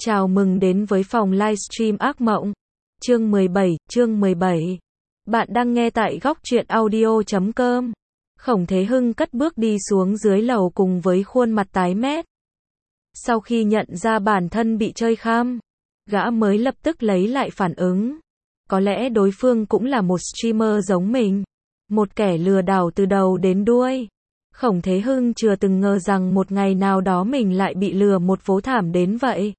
Chào mừng đến với phòng livestream ác mộng. Chương 17. Bạn đang nghe tại góc truyện audio.com. Khổng Thế Hưng cất bước đi xuống dưới lầu cùng với khuôn mặt tái mét. Sau khi nhận ra bản thân bị chơi khăm, gã mới lập tức lấy lại phản ứng. Có lẽ đối phương cũng là một streamer giống mình, một kẻ lừa đảo từ đầu đến đuôi. Khổng Thế Hưng chưa từng ngờ rằng một ngày nào đó mình lại bị lừa một vố thảm đến vậy.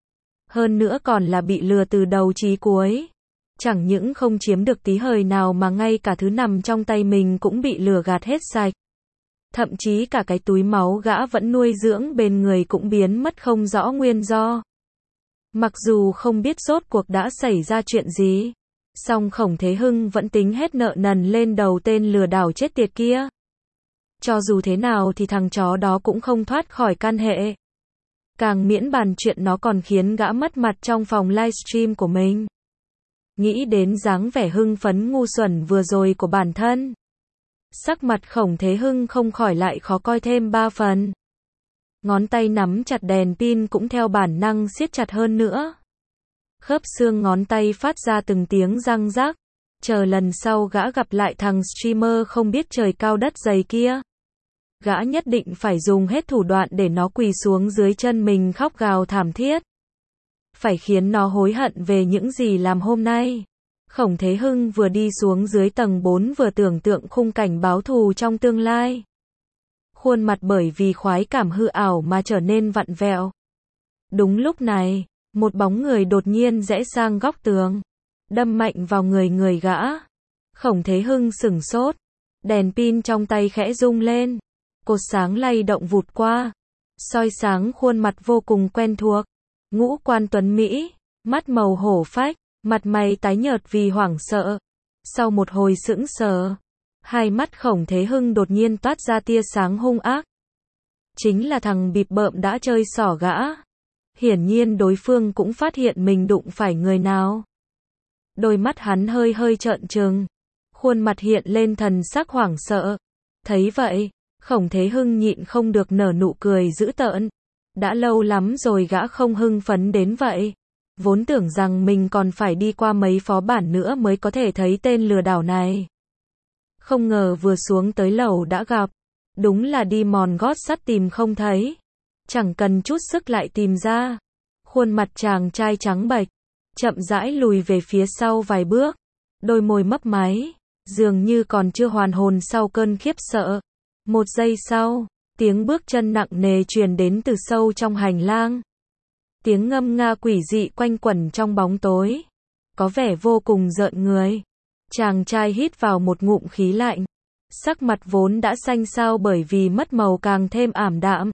Hơn nữa còn là bị lừa từ đầu chí cuối. Chẳng những không chiếm được tí hời nào mà ngay cả thứ nằm trong tay mình cũng bị lừa gạt hết sạch. Thậm chí cả cái túi máu gã vẫn nuôi dưỡng bên người cũng biến mất không rõ nguyên do. Mặc dù không biết rốt cuộc đã xảy ra chuyện gì, song Khổng Thế Hưng vẫn tính hết nợ nần lên đầu tên lừa đảo chết tiệt kia. Cho dù thế nào thì thằng chó đó cũng không thoát khỏi can hệ. Càng miễn bàn chuyện nó còn khiến gã mất mặt trong phòng livestream của mình. Nghĩ đến dáng vẻ hưng phấn ngu xuẩn vừa rồi của bản thân, sắc mặt Khổng Thế Hưng không khỏi lại khó coi thêm 3 phần. Ngón tay nắm chặt đèn pin cũng theo bản năng siết chặt hơn nữa. Khớp xương ngón tay phát ra từng tiếng răng rắc. Chờ lần sau gã gặp lại thằng streamer không biết trời cao đất dày kia, gã nhất định phải dùng hết thủ đoạn để nó quỳ xuống dưới chân mình khóc gào thảm thiết. Phải khiến nó hối hận về những gì làm hôm nay. Khổng Thế Hưng vừa đi xuống dưới tầng 4 vừa tưởng tượng khung cảnh báo thù trong tương lai. Khuôn mặt bởi vì khoái cảm hư ảo mà trở nên vặn vẹo. Đúng lúc này, một bóng người đột nhiên rẽ sang góc tường, đâm mạnh vào người gã. Khổng Thế Hưng sửng sốt, đèn pin trong tay khẽ rung lên, cột sáng lay động vụt qua, soi sáng khuôn mặt vô cùng quen thuộc. Ngũ quan tuấn Mỹ, mắt màu hổ phách, mặt mày tái nhợt vì hoảng sợ. Sau một hồi sững sờ, hai mắt Khổng Thế Hưng đột nhiên toát ra tia sáng hung ác. Chính là thằng bịp bợm đã chơi xỏ gã. Hiển nhiên đối phương cũng phát hiện mình đụng phải người nào. Đôi mắt hắn hơi trợn trừng, khuôn mặt hiện lên thần sắc hoảng sợ. Thấy vậy, Khổng Thế Hưng nhịn không được nở nụ cười dữ tợn. Đã lâu lắm rồi gã không hưng phấn đến vậy. Vốn tưởng rằng mình còn phải đi qua mấy phó bản nữa mới có thể thấy tên lừa đảo này. Không ngờ vừa xuống tới lầu đã gặp. Đúng là đi mòn gót sắt tìm không thấy. Chẳng cần chút sức lại tìm ra. Khuôn mặt chàng trai trắng bệch, chậm rãi lùi về phía sau vài bước. Đôi môi mấp máy, dường như còn chưa hoàn hồn sau cơn khiếp sợ. Một giây sau, tiếng bước chân nặng nề truyền đến từ sâu trong hành lang. Tiếng ngâm nga quỷ dị quanh quẩn trong bóng tối, có vẻ vô cùng rợn người. Chàng trai hít vào một ngụm khí lạnh, sắc mặt vốn đã xanh xao bởi vì mất màu càng thêm ảm đạm.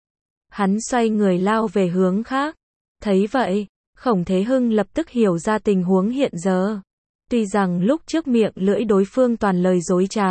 Hắn xoay người lao về hướng khác. Thấy vậy, Khổng Thế Hưng lập tức hiểu ra tình huống hiện giờ. Tuy rằng lúc trước miệng lưỡi đối phương toàn lời dối trá,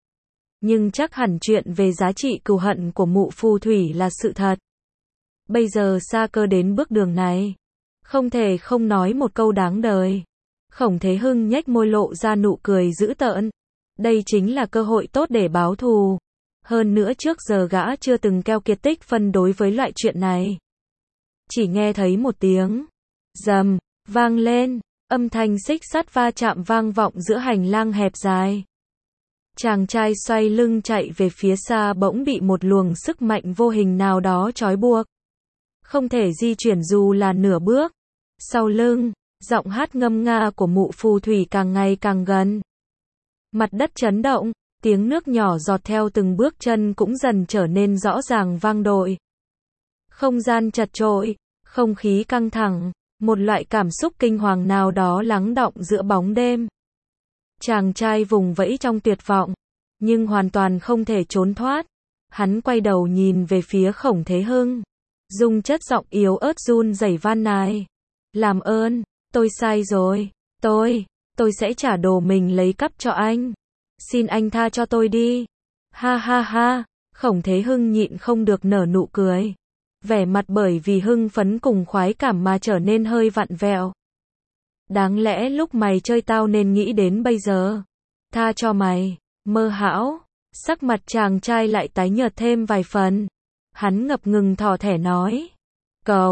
nhưng chắc hẳn chuyện về giá trị cừu hận của mụ phù thủy là sự thật. Bây giờ xa cơ đến bước đường này, không thể không nói một câu đáng đời. Khổng Thế Hưng nhếch môi lộ ra nụ cười dữ tợn. Đây chính là cơ hội tốt để báo thù. Hơn nữa trước giờ gã chưa từng keo kiệt tích phân đối với loại chuyện này. Chỉ nghe thấy một tiếng rầm vang lên, âm thanh xích sắt va chạm vang vọng giữa hành lang hẹp dài. Chàng trai xoay lưng chạy về phía xa bỗng bị một luồng sức mạnh vô hình nào đó trói buộc. Không thể di chuyển dù là nửa bước. Sau lưng, giọng hát ngâm nga của mụ phù thủy càng ngày càng gần. Mặt đất chấn động, tiếng nước nhỏ giọt theo từng bước chân cũng dần trở nên rõ ràng vang dội. Không gian chật chội, không khí căng thẳng, một loại cảm xúc kinh hoàng nào đó lắng đọng giữa bóng đêm. Chàng trai vùng vẫy trong tuyệt vọng, nhưng hoàn toàn không thể trốn thoát. Hắn quay đầu nhìn về phía Khổng Thế Hưng, dùng chất giọng yếu ớt run rẩy van nài. Làm ơn, tôi sai rồi, tôi sẽ trả đồ mình lấy cắp cho anh. Xin anh tha cho tôi đi. Ha ha ha, Khổng Thế Hưng nhịn không được nở nụ cười. Vẻ mặt bởi vì hưng phấn cùng khoái cảm mà trở nên hơi vặn vẹo. Đáng lẽ lúc mày chơi tao nên nghĩ đến bây giờ. Tha cho mày, mơ hão. Sắc mặt chàng trai lại tái nhợt thêm vài phần. Hắn ngập ngừng thỏ thẻ nói.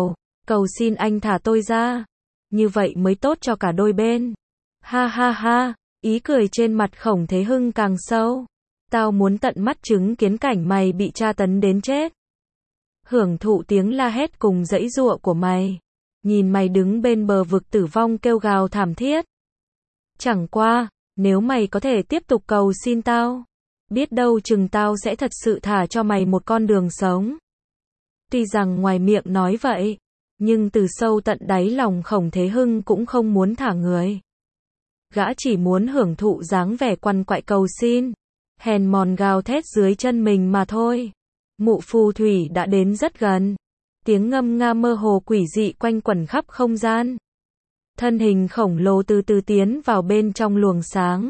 Cầu xin anh thả tôi ra. Như vậy mới tốt cho cả đôi bên. Ha ha ha, ý cười trên mặt Khổng Thế Hưng càng sâu. Tao muốn tận mắt chứng kiến cảnh mày bị tra tấn đến chết. Hưởng thụ tiếng la hét cùng giãy giụa của mày. Nhìn mày đứng bên bờ vực tử vong kêu gào thảm thiết. Chẳng qua, nếu mày có thể tiếp tục cầu xin tao, biết đâu chừng tao sẽ thật sự thả cho mày một con đường sống. Tuy rằng ngoài miệng nói vậy, nhưng từ sâu tận đáy lòng Khổng Thế Hưng cũng không muốn thả người. Gã chỉ muốn hưởng thụ dáng vẻ quằn quại cầu xin, hèn mòn gào thét dưới chân mình mà thôi. Mụ phù thủy đã đến rất gần. Tiếng ngâm nga mơ hồ quỷ dị quanh quẩn khắp không gian. Thân hình khổng lồ từ từ tiến vào bên trong luồng sáng.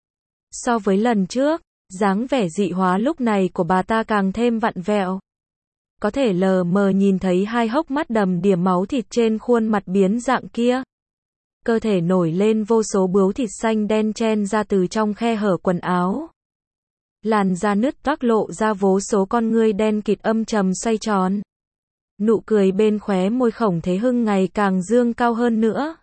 So với lần trước, dáng vẻ dị hóa lúc này của bà ta càng thêm vặn vẹo. Có thể lờ mờ nhìn thấy hai hốc mắt đầm đìa máu thịt trên khuôn mặt biến dạng kia. Cơ thể nổi lên vô số bướu thịt xanh đen chen ra từ trong khe hở quần áo. Làn da nứt toác lộ ra vô số con ngươi đen kịt âm trầm xoay tròn. Nụ cười bên khóe môi Khổng Thế Hưng ngày càng dương cao hơn nữa.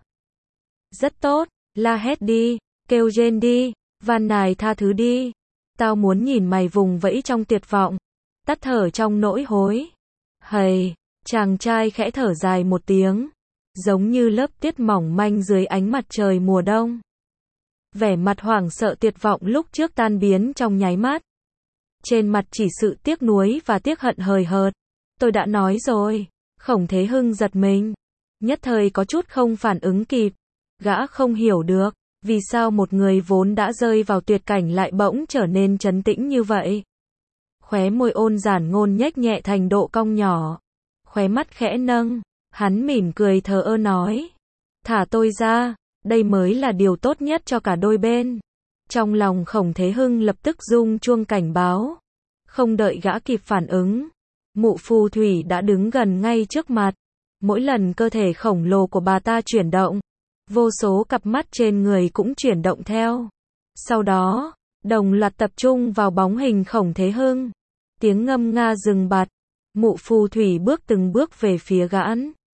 Rất tốt, la hét đi, kêu rên đi, van nài tha thứ đi. Tao muốn nhìn mày vùng vẫy trong tuyệt vọng, tắt thở trong nỗi hối. Hầy, chàng trai khẽ thở dài một tiếng, giống như lớp tuyết mỏng manh dưới ánh mặt trời mùa đông. Vẻ mặt hoảng sợ tuyệt vọng lúc trước tan biến trong nháy mắt. Trên mặt chỉ sự tiếc nuối và tiếc hận hời hợt. Tôi đã nói rồi. Khổng Thế Hưng giật mình. Nhất thời có chút không phản ứng kịp. Gã không hiểu được, vì sao một người vốn đã rơi vào tuyệt cảnh lại bỗng trở nên trấn tĩnh như vậy. Khóe môi ôn giản ngôn nhếch nhẹ thành độ cong nhỏ. Khóe mắt khẽ nâng. Hắn mỉm cười thờ ơ nói. Thả tôi ra, đây mới là điều tốt nhất cho cả đôi bên. Trong lòng Khổng Thế Hưng lập tức rung chuông cảnh báo. Không đợi gã kịp phản ứng, mụ phù thủy đã đứng gần ngay trước mặt. Mỗi lần cơ thể khổng lồ của bà ta chuyển động, vô số cặp mắt trên người cũng chuyển động theo. Sau đó, đồng loạt tập trung vào bóng hình Khổng Thế Hưng. Tiếng ngâm nga dừng bặt. Mụ phù thủy bước từng bước về phía gã.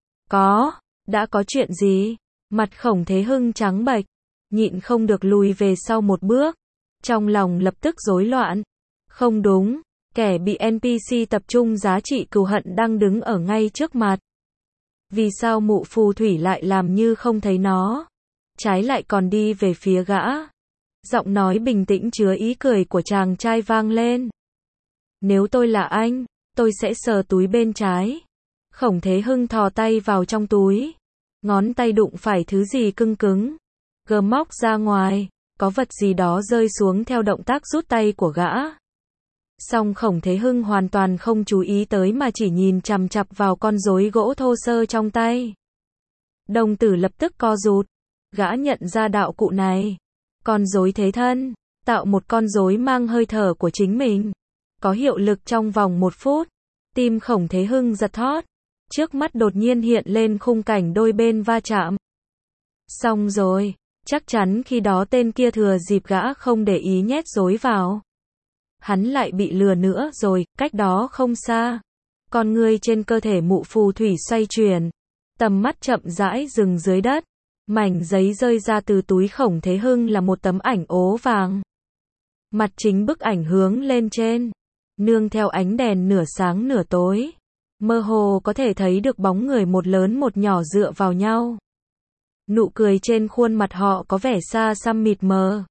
Đã có chuyện gì? Mặt Khổng Thế Hưng trắng bệch, nhịn không được lùi về sau một bước. Trong lòng lập tức rối loạn. Không đúng, kẻ bị NPC tập trung giá trị cừu hận đang đứng ở ngay trước mặt. Vì sao mụ phù thủy lại làm như không thấy nó? Trái lại còn đi về phía gã. Giọng nói bình tĩnh chứa ý cười của chàng trai vang lên. Nếu tôi là anh, tôi sẽ sờ túi bên trái. Khổng Thế Hưng thò tay vào trong túi. Ngón tay đụng phải thứ gì cứng cứng. Gờ móc ra ngoài, có vật gì đó rơi xuống theo động tác rút tay của gã. Song Khổng Thế Hưng hoàn toàn không chú ý tới mà chỉ nhìn chằm chằm vào con rối gỗ thô sơ trong tay. Đồng tử lập tức co rụt. Gã nhận ra đạo cụ này. Con rối thế thân, tạo một con rối mang hơi thở của chính mình. Có hiệu lực trong vòng 1 phút. Tim Khổng Thế Hưng giật thót. Trước mắt đột nhiên hiện lên khung cảnh đôi bên va chạm. Xong rồi, chắc chắn khi đó tên kia thừa dịp gã không để ý nhét rối vào. Hắn lại bị lừa nữa rồi, cách đó không xa. Con người trên cơ thể mụ phù thủy xoay chuyển. Tầm mắt chậm rãi dừng dưới đất. Mảnh giấy rơi ra từ túi Khổng Thế Hưng là một tấm ảnh ố vàng. Mặt chính bức ảnh hướng lên trên. Nương theo ánh đèn nửa sáng nửa tối. Mơ hồ có thể thấy được bóng người một lớn một nhỏ dựa vào nhau. Nụ cười trên khuôn mặt họ có vẻ xa xăm mịt mờ.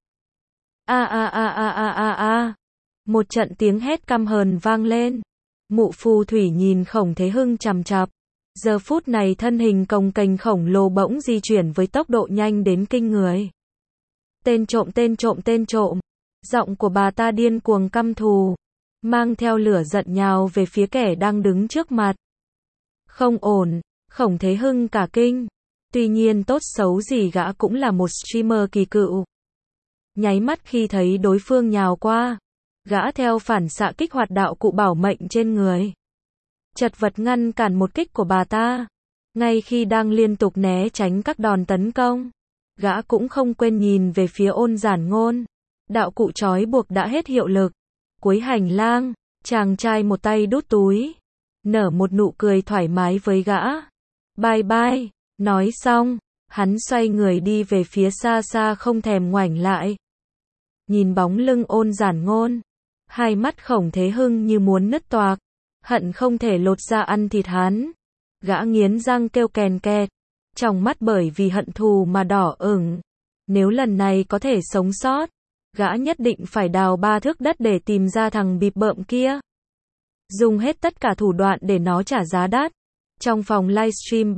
A. Một trận tiếng hét căm hờn vang lên. Mụ phù thủy nhìn Khổng Thế Hưng chằm chằm. Giờ phút này thân hình cồng kềnh khổng lồ bỗng di chuyển với tốc độ nhanh đến kinh người. Tên trộm. Giọng của bà ta điên cuồng căm thù, mang theo lửa giận nhào về phía kẻ đang đứng trước mặt. Không ổn, Khổng Thế Hưng cả kinh. Tuy nhiên tốt xấu gì gã cũng là một streamer kỳ cựu. Nháy mắt khi thấy đối phương nhào qua, gã theo phản xạ kích hoạt đạo cụ bảo mệnh trên người. Chật vật ngăn cản một kích của bà ta. Ngay khi đang liên tục né tránh các đòn tấn công, gã cũng không quên nhìn về phía ôn giản ngôn. Đạo cụ trói buộc đã hết hiệu lực. Cuối hành lang, chàng trai một tay đút túi, nở một nụ cười thoải mái với gã. Bye bye. Nói xong, hắn xoay người đi về phía xa xa không thèm ngoảnh lại. Nhìn bóng lưng Ôn Giản Ngôn, hai mắt Khổng Thế Hưng như muốn nứt toạc, hận không thể lột ra ăn thịt hắn. Gã nghiến răng kêu kèn kẹt, trong mắt bởi vì hận thù mà đỏ ửng. Nếu lần này có thể sống sót, gã nhất định phải đào 3 thước đất để tìm ra thằng bịp bợm kia. Dùng hết tất cả thủ đoạn để nó trả giá đắt. Trong phòng livestream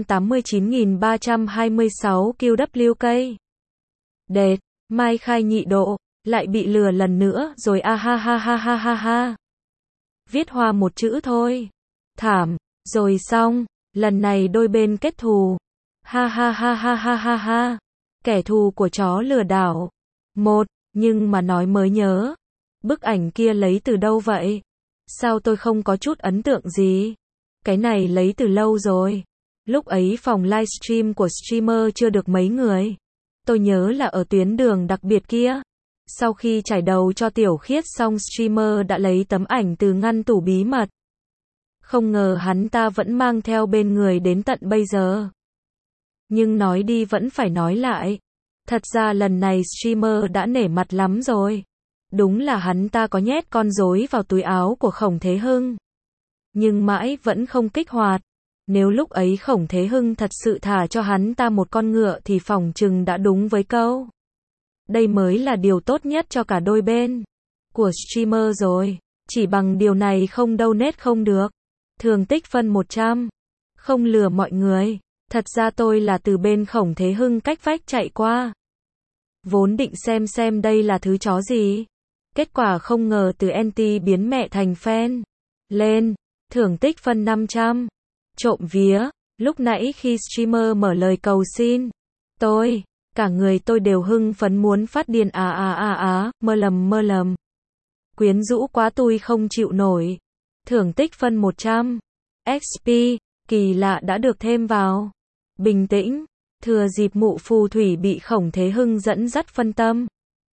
789.326 QWK. Đệt, Mai Khai nhị độ, lại bị lừa lần nữa rồi a ha ha ha ha ha ha. Viết hoa một chữ thôi. Thảm, rồi xong, lần này đôi bên kết thù. Ha ha ha ha ha ha ha. Kẻ thù của chó lừa đảo. Nhưng mà nói mới nhớ. Bức ảnh kia lấy từ đâu vậy? Sao tôi không có chút ấn tượng gì? Cái này lấy từ lâu rồi. Lúc ấy phòng livestream của streamer chưa được mấy người. Tôi nhớ là ở tuyến đường đặc biệt kia. Sau khi trải đầu cho Tiểu Khiết xong streamer đã lấy tấm ảnh từ ngăn tủ bí mật. Không ngờ hắn ta vẫn mang theo bên người đến tận bây giờ. Nhưng nói đi vẫn phải nói lại. Thật ra lần này streamer đã nể mặt lắm rồi. Đúng là hắn ta có nhét con rối vào túi áo của Khổng Thế Hưng. Nhưng mãi vẫn không kích hoạt. Nếu lúc ấy Khổng Thế Hưng thật sự thả cho hắn ta một con ngựa thì phỏng chừng đã đúng với câu. Đây mới là điều tốt nhất cho cả đôi bên. Của streamer rồi. Chỉ bằng điều này không donate không được. Thường tích phân 100. Không lừa mọi người. Thật ra tôi là từ bên Khổng Thế Hưng cách vách chạy qua. Vốn định xem đây là thứ chó gì. Kết quả không ngờ từ anti biến mẹ thành fan. Lên. Thưởng tích phân 500. Trộm vía. Lúc nãy khi streamer mở lời cầu xin. Cả người tôi đều hưng phấn muốn phát điên mơ lầm. Quyến rũ quá tôi không chịu nổi. Thưởng tích phân 100. XP. Kỳ lạ đã được thêm vào. Bình tĩnh. Thừa dịp mụ phù thủy bị Khổng Thế Hưng dẫn dắt phân tâm.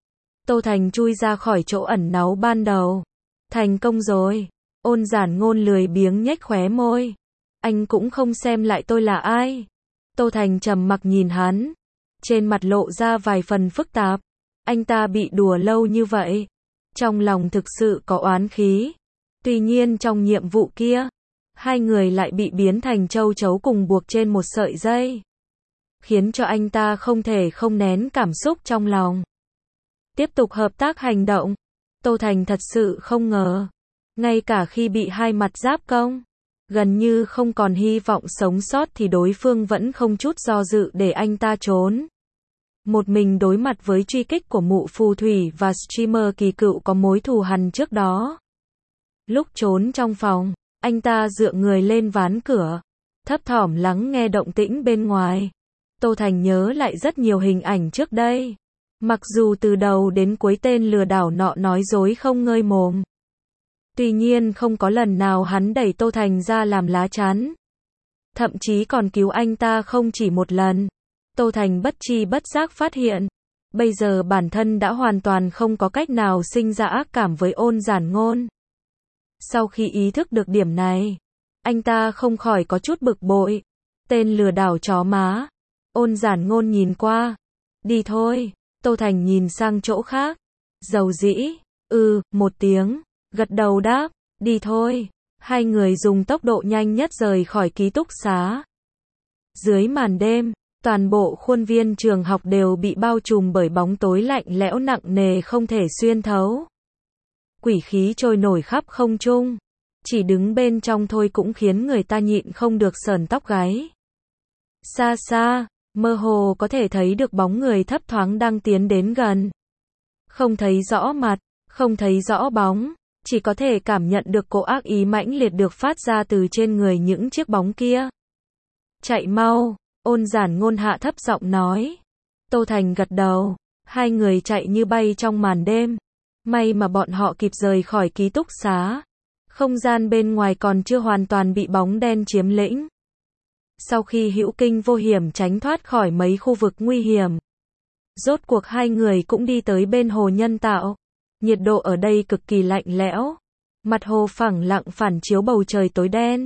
Tô Thành chui ra khỏi chỗ ẩn náu ban đầu. Thành công rồi. Ôn Giản Ngôn lười biếng nhếch khóe môi. Anh cũng không xem lại tôi là ai. Tô Thành trầm mặc nhìn hắn. Trên mặt lộ ra vài phần phức tạp. Anh ta bị đùa lâu như vậy. Trong lòng thực sự có oán khí. Tuy nhiên trong nhiệm vụ kia, hai người lại bị biến thành châu chấu cùng buộc trên một sợi dây. Khiến cho anh ta không thể không nén cảm xúc trong lòng. Tiếp tục hợp tác hành động. Tô Thành thật sự không ngờ. Ngay cả khi bị hai mặt giáp công, gần như không còn hy vọng sống sót thì đối phương vẫn không chút do dự để anh ta trốn. Một mình đối mặt với truy kích của mụ phù thủy và streamer kỳ cựu có mối thù hằn trước đó. Lúc trốn trong phòng, anh ta dựa người lên ván cửa, thấp thỏm lắng nghe động tĩnh bên ngoài. Tô Thành nhớ lại rất nhiều hình ảnh trước đây. Mặc dù từ đầu đến cuối tên lừa đảo nọ nói dối không ngơi mồm. Tuy nhiên không có lần nào hắn đẩy Tô Thành ra làm lá chắn. Thậm chí còn cứu anh ta không chỉ một lần. Tô Thành bất tri bất giác phát hiện. Bây giờ bản thân đã hoàn toàn không có cách nào sinh ra ác cảm với Ôn Giản Ngôn. Sau khi ý thức được điểm này, anh ta không khỏi có chút bực bội. Tên lừa đảo chó má. Ôn Giản Ngôn nhìn qua. Đi thôi. Tô Thành nhìn sang chỗ khác. Dầu dĩ. Một tiếng. Gật đầu đáp. Đi thôi. Hai người dùng tốc độ nhanh nhất rời khỏi ký túc xá. Dưới màn đêm, toàn bộ khuôn viên trường học đều bị bao trùm bởi bóng tối lạnh lẽo nặng nề không thể xuyên thấu. Quỷ khí trôi nổi khắp không trung. Chỉ đứng bên trong thôi cũng khiến người ta nhịn không được sởn tóc gáy. Xa xa, mơ hồ có thể thấy được bóng người thấp thoáng đang tiến đến gần. Không thấy rõ mặt, không thấy rõ bóng, chỉ có thể cảm nhận được cỗ ác ý mãnh liệt được phát ra từ trên người những chiếc bóng kia. Chạy mau, Ôn Giản Ngôn hạ thấp giọng nói. Tô Thành gật đầu, hai người chạy như bay trong màn đêm. May mà bọn họ kịp rời khỏi ký túc xá. Không gian bên ngoài còn chưa hoàn toàn bị bóng đen chiếm lĩnh. Sau khi hữu kinh vô hiểm tránh thoát khỏi mấy khu vực nguy hiểm, rốt cuộc hai người cũng đi tới bên hồ nhân tạo. Nhiệt độ ở đây cực kỳ lạnh lẽo. Mặt hồ phẳng lặng phản chiếu bầu trời tối đen.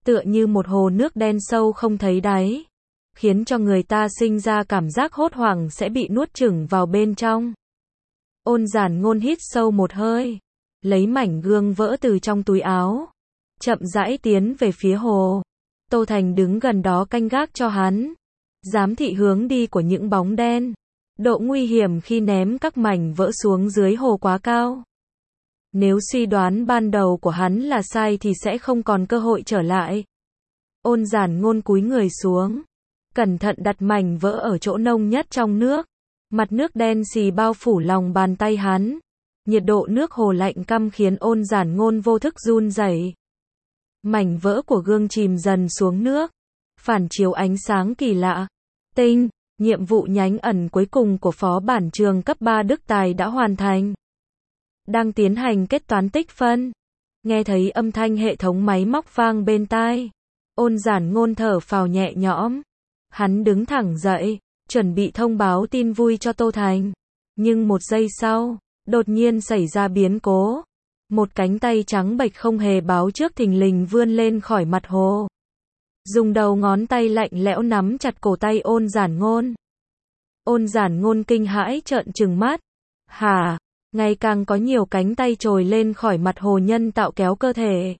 tựa như một hồ nước đen sâu không thấy đáy, khiến cho người ta sinh ra cảm giác hốt hoảng sẽ bị nuốt chửng vào bên trong. Ôn Giản Ngôn hít sâu một hơi, lấy mảnh gương vỡ từ trong túi áo, chậm rãi tiến về phía hồ. Tô Thành đứng gần đó canh gác cho hắn, giám thị hướng đi của những bóng đen. Độ nguy hiểm khi ném các mảnh vỡ xuống dưới hồ quá cao. Nếu suy đoán ban đầu của hắn là sai thì sẽ không còn cơ hội trở lại. Ôn Giản Ngôn cúi người xuống, cẩn thận đặt mảnh vỡ ở chỗ nông nhất trong nước. Mặt nước đen xì bao phủ lòng bàn tay hắn. Nhiệt độ nước hồ lạnh căm khiến Ôn Giản Ngôn vô thức run rẩy. Mảnh vỡ của gương chìm dần xuống nước, phản chiếu ánh sáng kỳ lạ. Tinh, nhiệm vụ nhánh ẩn cuối cùng của phó bản trường cấp 3 Đức Tài đã hoàn thành. Đang tiến hành kết toán tích phân. Nghe thấy âm thanh hệ thống máy móc vang bên tai. Ôn Giản Ngôn thở phào nhẹ nhõm. Hắn đứng thẳng dậy, chuẩn bị thông báo tin vui cho Tô Thành. Nhưng một giây sau, đột nhiên xảy ra biến cố. Một cánh tay trắng bệch không hề báo trước thình lình vươn lên khỏi mặt hồ. Dùng đầu ngón tay lạnh lẽo nắm chặt cổ tay Ôn Giản Ngôn. Ôn Giản Ngôn kinh hãi trợn trừng mắt. Hả? Ngày càng có nhiều cánh tay trồi lên khỏi mặt hồ nhân tạo kéo cơ thể.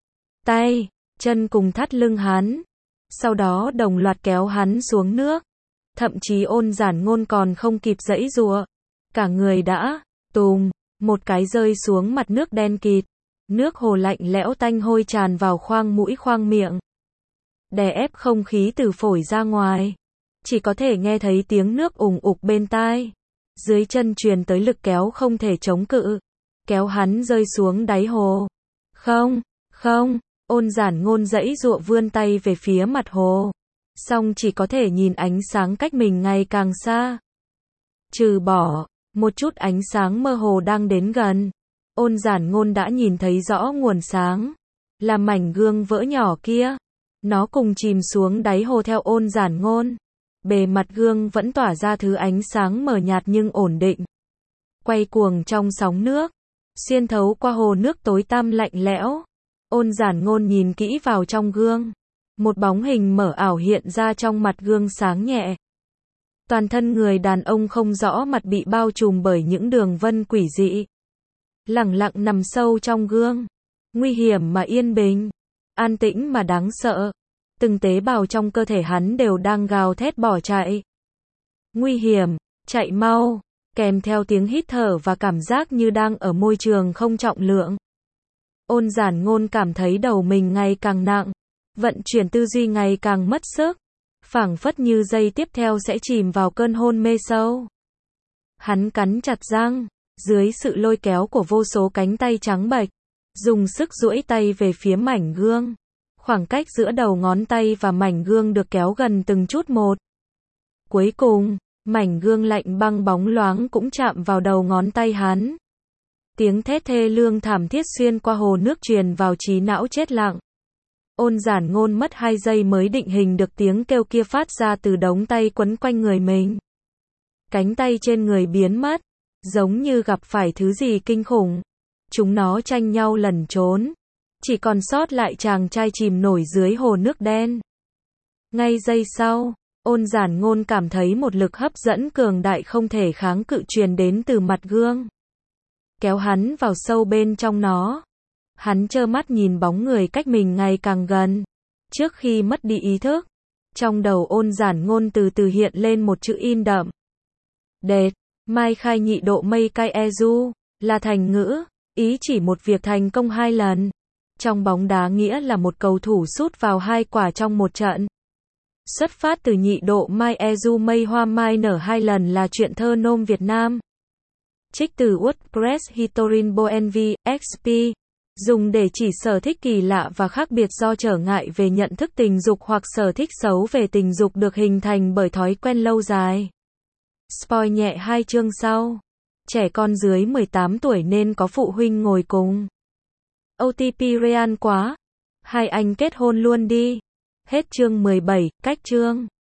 Tay, chân cùng thắt lưng hắn. Sau đó đồng loạt kéo hắn xuống nước. Thậm chí Ôn Giản Ngôn còn không kịp giãy giụa. Cả người đã, tùm, một cái rơi xuống mặt nước đen kịt. Nước hồ lạnh lẽo tanh hôi tràn vào khoang mũi khoang miệng. Đè ép không khí từ phổi ra ngoài. Chỉ có thể nghe thấy tiếng nước ùng ục bên tai. Dưới chân truyền tới lực kéo không thể chống cự. Kéo hắn rơi xuống đáy hồ. Không, không, Ôn Giản Ngôn giãy giụa vươn tay về phía mặt hồ. Song chỉ có thể nhìn ánh sáng cách mình ngày càng xa. Trừ bỏ, một chút ánh sáng mơ hồ đang đến gần. Ôn Giản Ngôn đã nhìn thấy rõ nguồn sáng. Là mảnh gương vỡ nhỏ kia. Nó cùng chìm xuống đáy hồ theo Ôn Giản Ngôn. Bề mặt gương vẫn tỏa ra thứ ánh sáng mờ nhạt nhưng ổn định. Quay cuồng trong sóng nước. Xuyên thấu qua hồ nước tối tăm lạnh lẽo. Ôn Giản Ngôn nhìn kỹ vào trong gương. Một bóng hình mờ ảo hiện ra trong mặt gương sáng nhẹ. Toàn thân người đàn ông không rõ mặt bị bao trùm bởi những đường vân quỷ dị. Lẳng lặng nằm sâu trong gương. Nguy hiểm mà yên bình. An tĩnh mà đáng sợ. Từng tế bào trong cơ thể hắn đều đang gào thét bỏ chạy. Nguy hiểm, chạy mau, kèm theo tiếng hít thở và cảm giác như đang ở môi trường không trọng lượng. Ôn Giản Ngôn cảm thấy đầu mình ngày càng nặng, vận chuyển tư duy ngày càng mất sức, phảng phất như giây tiếp theo sẽ chìm vào cơn hôn mê sâu. Hắn cắn chặt răng, dưới sự lôi kéo của vô số cánh tay trắng bệch, dùng sức duỗi tay về phía mảnh gương. Khoảng cách giữa đầu ngón tay và mảnh gương được kéo gần từng chút một. Cuối cùng, mảnh gương lạnh băng bóng loáng cũng chạm vào đầu ngón tay hắn. Tiếng thét thê lương thảm thiết xuyên qua hồ nước truyền vào trí não chết lặng. Ôn Giản Ngôn mất 2 giây mới định hình được tiếng kêu kia phát ra từ đống tay quấn quanh người mình. Cánh tay trên người biến mất, giống như gặp phải thứ gì kinh khủng. Chúng nó tranh nhau lẩn trốn. Chỉ còn sót lại chàng trai chìm nổi dưới hồ nước đen. Ngay giây sau, Ôn Giản Ngôn cảm thấy một lực hấp dẫn cường đại không thể kháng cự truyền đến từ mặt gương. Kéo hắn vào sâu bên trong nó. Hắn trơ mắt nhìn bóng người cách mình ngày càng gần. Trước khi mất đi ý thức, trong đầu Ôn Giản Ngôn từ từ hiện lên một chữ in đậm. Đệt, Mai Khai Nhị Độ Mây Cai E Du, là thành ngữ, ý chỉ một việc thành công 2 lần. Trong bóng đá nghĩa là một cầu thủ sút vào 2 quả trong một trận. Xuất phát từ nhị độ Mai E Du mây hoa mai nở 2 lần là chuyện thơ nôm Việt Nam. Trích từ WordPress Hitorin Boenv, XP. Dùng để chỉ sở thích kỳ lạ và khác biệt do trở ngại về nhận thức tình dục hoặc sở thích xấu về tình dục được hình thành bởi thói quen lâu dài. Spoil nhẹ 2 chương sau. Trẻ con dưới 18 tuổi nên có phụ huynh ngồi cùng. OTP real quá. Hai anh kết hôn luôn đi. Hết chương 17, cách chương.